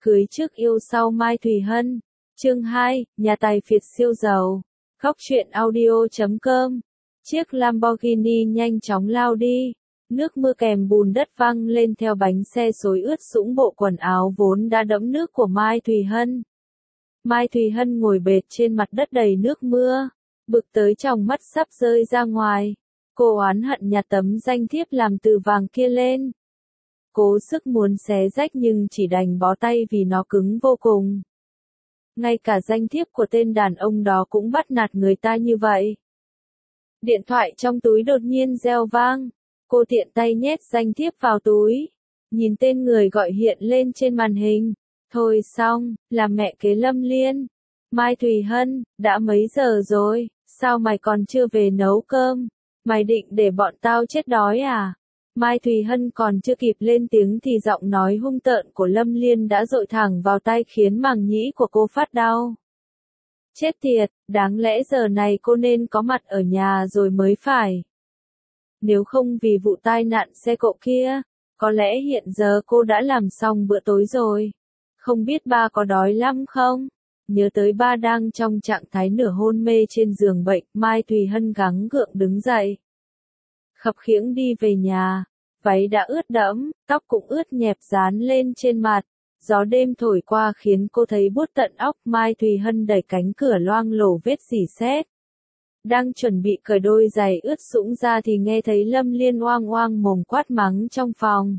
Cưới trước yêu sau Mai Thùy Hân. Chương 2, nhà tài phiệt siêu giàu. Góc truyện audio.com. Chiếc Lamborghini nhanh chóng lao đi. Nước mưa kèm bùn đất văng lên theo bánh xe xối ướt sũng bộ quần áo vốn đã đẫm nước của Mai Thùy Hân. Mai Thùy Hân ngồi bệt trên mặt đất đầy nước mưa, bực tới tròng mắt sắp rơi ra ngoài. Cô oán hận nhặt tấm danh thiếp làm từ vàng kia lên. Cố sức muốn xé rách nhưng chỉ đành bó tay vì nó cứng vô cùng. Ngay cả danh thiếp của tên đàn ông đó cũng bắt nạt người ta như vậy. Điện thoại trong túi đột nhiên reo vang. Cô tiện tay nhét danh thiếp vào túi. Nhìn tên người gọi hiện lên trên màn hình. Thôi xong, là mẹ kế Lâm Liên. Mai Thùy Hân, đã mấy giờ rồi, sao mày còn chưa về nấu cơm? Mày định để bọn tao chết đói à? Mai Thùy Hân còn chưa kịp lên tiếng thì giọng nói hung tợn của Lâm Liên đã dội thẳng vào tai khiến màng nhĩ của cô phát đau. Chết tiệt, đáng lẽ giờ này cô nên có mặt ở nhà rồi mới phải. Nếu không vì vụ tai nạn xe cộ kia, có lẽ hiện giờ cô đã làm xong bữa tối rồi. Không biết ba có đói lắm không? Nhớ tới ba đang trong trạng thái nửa hôn mê trên giường bệnh, Mai Thùy Hân gắng gượng đứng dậy. Khập khiễng đi về nhà, váy đã ướt đẫm, tóc cũng ướt nhẹp dán lên trên mặt. Gió đêm thổi qua khiến cô thấy buốt tận óc. Mai Thùy Hân đẩy cánh cửa loang lổ vết rỉ sét. Đang chuẩn bị cởi đôi giày ướt sũng ra thì nghe thấy Lâm Liên oang oang mồm quát mắng trong phòng.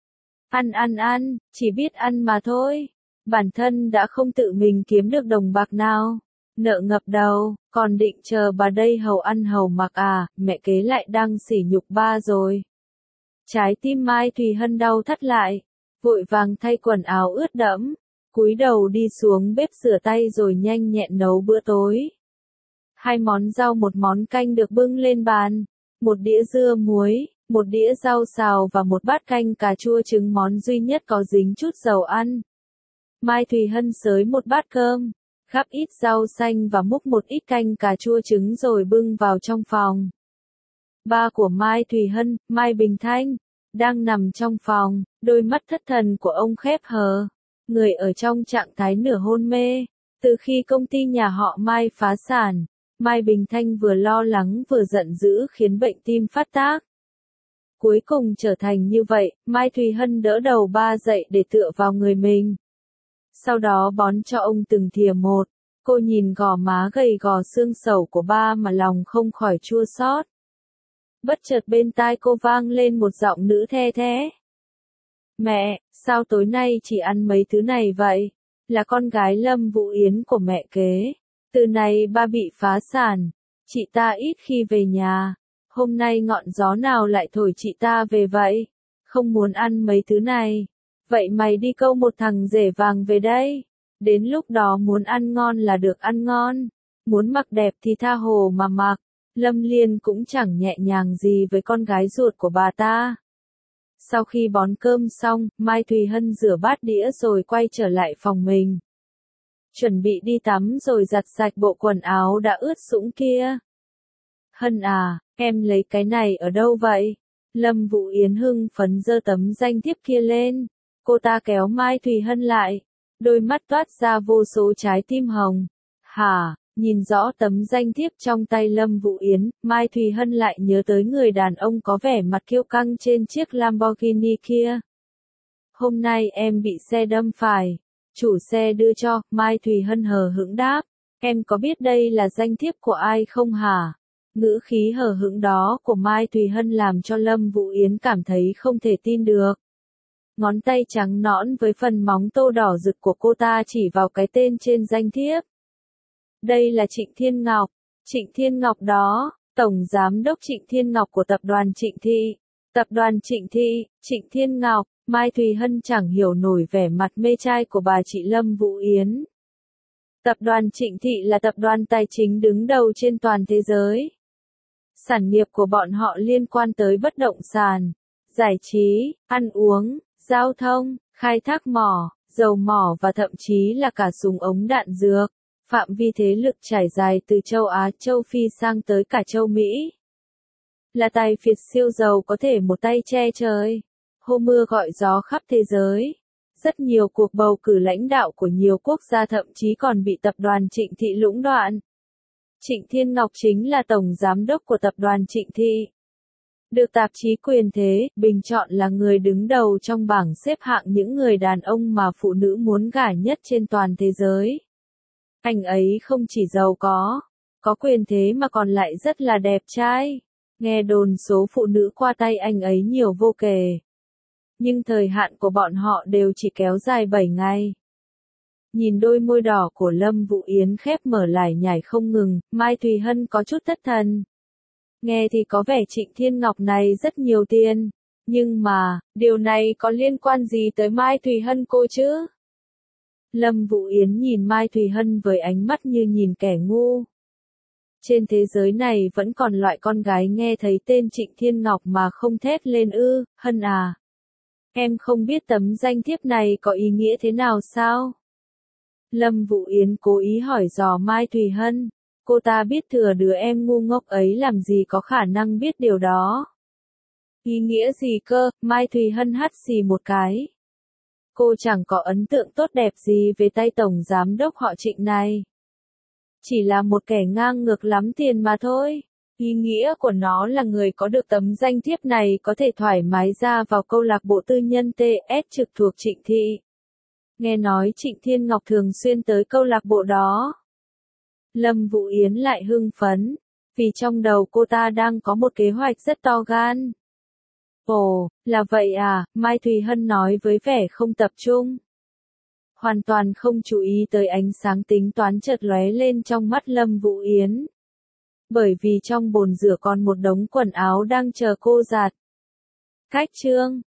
Ăn, chỉ biết ăn mà thôi. Bản thân đã không tự mình kiếm được đồng bạc nào. Nợ ngập đầu, còn định chờ bà đây hầu ăn hầu mặc à, mẹ kế lại đang sỉ nhục ba rồi. Trái tim Mai Thùy Hân đau thắt lại, vội vàng thay quần áo ướt đẫm, cúi đầu đi xuống bếp rửa tay rồi nhanh nhẹn nấu bữa tối. 2 món rau 1 món canh được bưng lên bàn, 1 đĩa dưa muối, 1 đĩa rau xào và 1 bát canh cà chua trứng món duy nhất có dính chút dầu ăn. Mai Thùy Hân xới 1 bát cơm, gắp ít rau xanh và múc 1 ít canh cà chua trứng rồi bưng vào trong phòng. Ba của Mai Thùy Hân, Mai Bình Thanh, đang nằm trong phòng, đôi mắt thất thần của ông khép hờ, người ở trong trạng thái nửa hôn mê. Từ khi công ty nhà họ Mai phá sản, Mai Bình Thanh vừa lo lắng vừa giận dữ khiến bệnh tim phát tác. Cuối cùng trở thành như vậy, Mai Thùy Hân đỡ đầu ba dậy để tựa vào người mình. Sau đó bón cho ông từng thìa một. Cô nhìn gò má gầy gò xương sầu của ba mà lòng không khỏi chua xót. Bất chợt bên tai cô vang lên một giọng nữ the thé. Mẹ, sao tối nay chỉ ăn mấy thứ này vậy? Là con gái Lâm Vũ Yến của mẹ kế. Từ này ba bị phá sản. Chị ta ít khi về nhà. Hôm nay ngọn gió nào lại thổi chị ta về vậy? Không muốn ăn mấy thứ này. Vậy mày đi câu một thằng rể vàng về đây. Đến lúc đó muốn ăn ngon là được ăn ngon. Muốn mặc đẹp thì tha hồ mà mặc. Lâm Liên cũng chẳng nhẹ nhàng gì với con gái ruột của bà ta. Sau khi bón cơm xong, Mai Thùy Hân rửa bát đĩa rồi quay trở lại phòng mình. Chuẩn bị đi tắm rồi giặt sạch bộ quần áo đã ướt sũng kia. Hân à, em lấy cái này ở đâu vậy? Lâm Vũ Yến hưng phấn giơ tấm danh thiếp kia lên. Cô ta kéo Mai Thùy Hân lại. Đôi mắt toát ra vô số trái tim hồng. Hả? Nhìn rõ tấm danh thiếp trong tay Lâm Vũ Yến, Mai Thùy Hân lại nhớ tới người đàn ông có vẻ mặt kiêu căng trên chiếc Lamborghini kia. Hôm nay em bị xe đâm phải. Chủ xe đưa cho, Mai Thùy Hân hờ hững đáp. Em có biết đây là danh thiếp của ai không hả? Ngữ khí hờ hững đó của Mai Thùy Hân làm cho Lâm Vũ Yến cảm thấy không thể tin được. Ngón tay trắng nõn với phần móng tô đỏ rực của cô ta chỉ vào cái tên trên danh thiếp. Đây là Trịnh Thiên Ngọc. Trịnh Thiên Ngọc đó, Tổng Giám đốc Trịnh Thiên Ngọc của tập đoàn Trịnh Thị. Tập đoàn Trịnh Thị, Trịnh Thiên Ngọc, Mai Thùy Hân chẳng hiểu nổi vẻ mặt mê trai của bà chị Lâm Vũ Yến. Tập đoàn Trịnh Thị là tập đoàn tài chính đứng đầu trên toàn thế giới. Sản nghiệp của bọn họ liên quan tới bất động sản, giải trí, ăn uống, giao thông, khai thác mỏ, dầu mỏ và thậm chí là cả súng ống đạn dược. Phạm vi thế lực trải dài từ châu Á, châu Phi sang tới cả châu Mỹ. Là tài phiệt siêu giàu có thể một tay che trời, hô mưa gọi gió khắp thế giới. Rất nhiều cuộc bầu cử lãnh đạo của nhiều quốc gia thậm chí còn bị tập đoàn Trịnh Thị lũng đoạn. Trịnh Thiên Ngọc chính là tổng giám đốc của tập đoàn Trịnh Thị. Được tạp chí Quyền Thế bình chọn là người đứng đầu trong bảng xếp hạng những người đàn ông mà phụ nữ muốn gả nhất trên toàn thế giới. Anh ấy không chỉ giàu có quyền thế mà còn lại rất là đẹp trai. Nghe đồn số phụ nữ qua tay anh ấy nhiều vô kể. Nhưng thời hạn của bọn họ đều chỉ kéo dài 7 ngày. Nhìn đôi môi đỏ của Lâm Vũ Yến khép mở lải nhải không ngừng, Mai Thùy Hân có chút thất thần. Nghe thì có vẻ Trịnh Thiên Ngọc này rất nhiều tiền. Nhưng mà, điều này có liên quan gì tới Mai Thùy Hân cô chứ? Lâm Vũ Yến nhìn Mai Thùy Hân với ánh mắt như nhìn kẻ ngu. Trên thế giới này vẫn còn loại con gái nghe thấy tên Trịnh Thiên Ngọc mà không thét lên ư, Hân à. Em không biết tấm danh thiếp này có ý nghĩa thế nào sao? Lâm Vũ Yến cố ý hỏi dò Mai Thùy Hân. Cô ta biết thừa đứa em ngu ngốc ấy làm gì có khả năng biết điều đó. Ý nghĩa gì cơ? Mai Thùy Hân hắt xì một cái. Cô chẳng có ấn tượng tốt đẹp gì về tay tổng giám đốc họ Trịnh này. Chỉ là một kẻ ngang ngược lắm tiền mà thôi. Ý nghĩa của nó là người có được tấm danh thiếp này có thể thoải mái ra vào câu lạc bộ tư nhân TS trực thuộc Trịnh Thị. Nghe nói Trịnh Thiên Ngọc thường xuyên tới câu lạc bộ đó. Lâm Vũ Yến lại hưng phấn, vì trong đầu cô ta đang có một kế hoạch rất to gan. Ồ, là vậy à, Mai Thùy Hân nói với vẻ không tập trung. Hoàn toàn không chú ý tới ánh sáng tính toán chợt lóe lên trong mắt Lâm Vũ Yến. Bởi vì trong bồn rửa còn một đống quần áo đang chờ cô giặt. Cách chương